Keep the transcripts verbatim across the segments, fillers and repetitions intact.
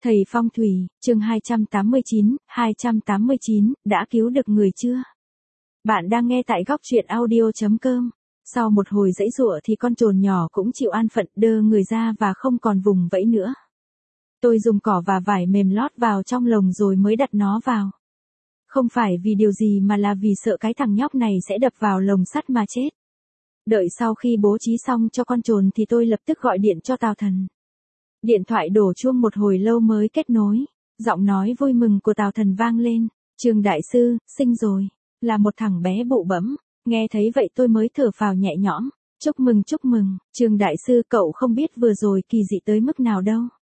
Thầy Phong thủy, chương hai trăm tám mươi chín, hai trăm tám mươi chín, đã cứu được người chưa? Bạn đang nghe tại góc truyện audio chấm com. Sau một hồi giãy giụa thì con trồn nhỏ cũng chịu an phận đơ người ra và không còn vùng vẫy nữa. Tôi dùng cỏ và vải mềm lót vào trong lồng rồi mới đặt nó vào. Không phải vì điều gì mà là vì sợ cái thằng nhóc này sẽ đập vào lồng sắt mà chết. Đợi sau khi bố trí xong cho con trồn thì tôi lập tức gọi điện cho Tào Thần. Điện thoại đổ chuông một hồi lâu mới kết nối, giọng nói vui mừng của Tào Thần vang lên, Trương đại sư, sinh rồi, là một thằng bé bụ bẫm, nghe thấy vậy tôi mới thở phào nhẹ nhõm, chúc mừng chúc mừng, Trương đại sư cậu không biết vừa rồi kỳ dị tới mức nào đâu.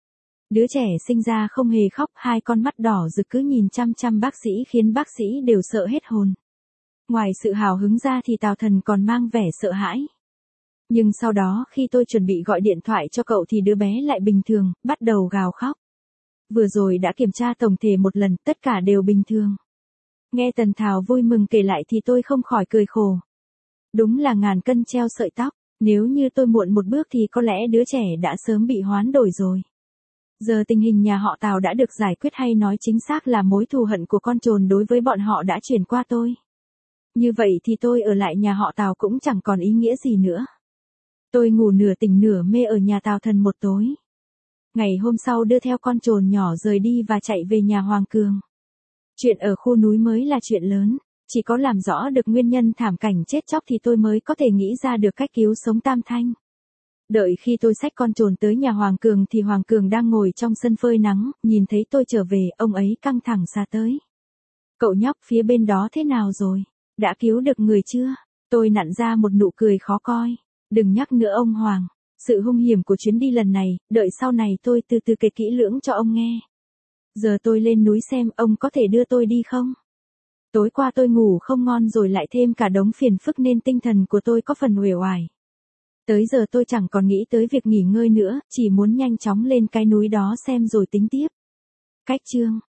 Đứa trẻ sinh ra không hề khóc, hai con mắt đỏ rực cứ nhìn chăm chăm bác sĩ khiến bác sĩ đều sợ hết hồn. Ngoài sự hào hứng ra thì Tào Thần còn mang vẻ sợ hãi. Nhưng sau đó khi tôi chuẩn bị gọi điện thoại cho cậu thì đứa bé lại bình thường, bắt đầu gào khóc. Vừa rồi đã kiểm tra tổng thể một lần, tất cả đều bình thường. Nghe Tần Thảo vui mừng kể lại thì tôi không khỏi cười khổ. Đúng là ngàn cân treo sợi tóc, nếu như tôi muộn một bước thì có lẽ đứa trẻ đã sớm bị hoán đổi rồi. Giờ tình hình nhà họ Tào đã được giải quyết, hay nói chính xác là mối thù hận của con trồn đối với bọn họ đã chuyển qua tôi. Như vậy thì tôi ở lại nhà họ Tào cũng chẳng còn ý nghĩa gì nữa. Tôi ngủ nửa tỉnh nửa mê ở nhà Tào Thần một tối. Ngày hôm sau đưa theo con trồn nhỏ rời đi và chạy về nhà Hoàng Cường. Chuyện ở khu núi mới là chuyện lớn, chỉ có làm rõ được nguyên nhân thảm cảnh chết chóc thì tôi mới có thể nghĩ ra được cách cứu sống Tam Thanh. Đợi khi tôi xách con trồn tới nhà Hoàng Cường thì Hoàng Cường đang ngồi trong sân phơi nắng, nhìn thấy tôi trở về, ông ấy căng thẳng xa tới. Cậu nhóc phía bên đó thế nào rồi? Đã cứu được người chưa? Tôi nặn ra một nụ cười khó coi. Đừng nhắc nữa ông Hoàng, sự hung hiểm của chuyến đi lần này, đợi sau này tôi từ từ kể kỹ lưỡng cho ông nghe. Giờ tôi lên núi xem ông có thể đưa tôi đi không? Tối qua tôi ngủ không ngon rồi lại thêm cả đống phiền phức nên tinh thần của tôi có phần uể oải. Tới giờ tôi chẳng còn nghĩ tới việc nghỉ ngơi nữa, chỉ muốn nhanh chóng lên cái núi đó xem rồi tính tiếp. Cách chương